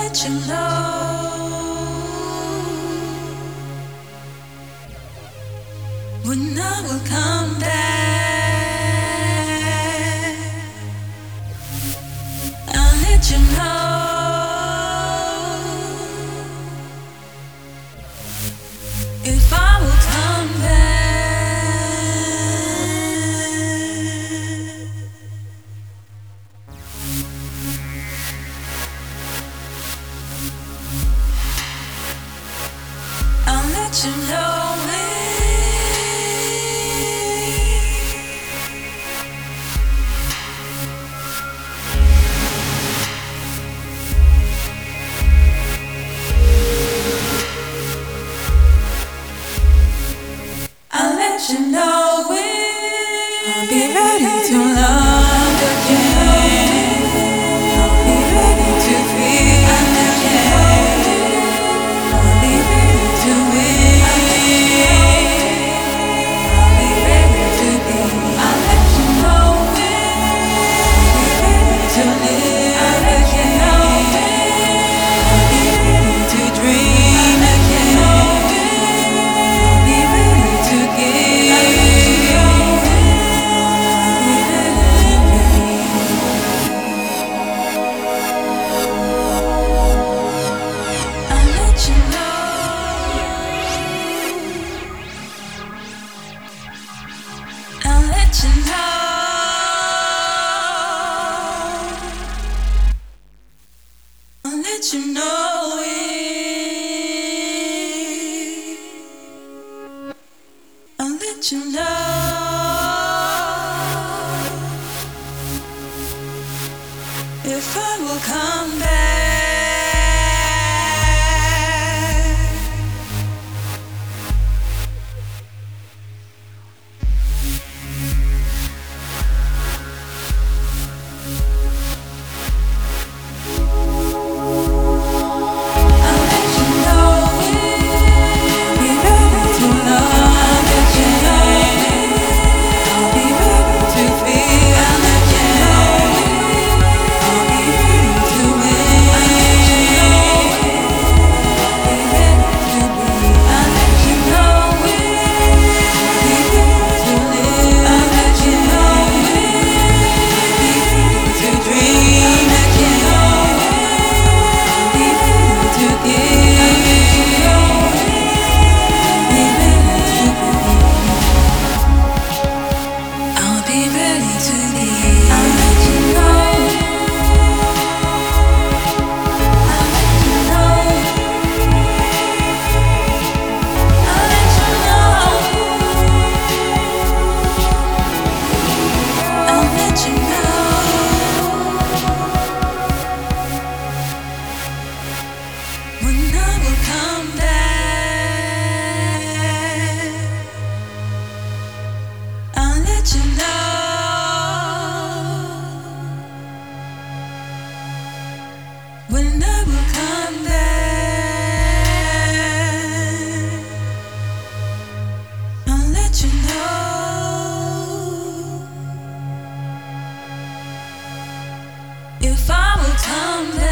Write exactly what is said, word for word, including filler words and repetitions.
let you know when I will come back. I'll let you know if I will come back. I'll let you know when. I'll let you know when I'll be ready to love again. I'll be ready to feel again. I'll be ready to win. I'll be ready to be. I'll let you know when I'll be ready to live. I'll let you know when I'll be ready to dream again. I'll be ready to give. I'll let you know when I'll be ready to be. I'll let you know. I'll let you know. I'll let you know it. I'll let you know if I will come back. I'll let you know when I'll be ready to love again. I'll be ready to feel again. I'll be ready to win. I'll be ready to be. I'll let you know when I'll be ready to live. I'll let you know when I'll be ready to dream again. I'll be ready to give. I'll let you know when I'll be ready to be. I'll be ready to be. I'll let you know. I'll let you know. I'll let you know. I'll let you know when I will come back. I'll let you know when I will come back. I'll let you know if I will come back.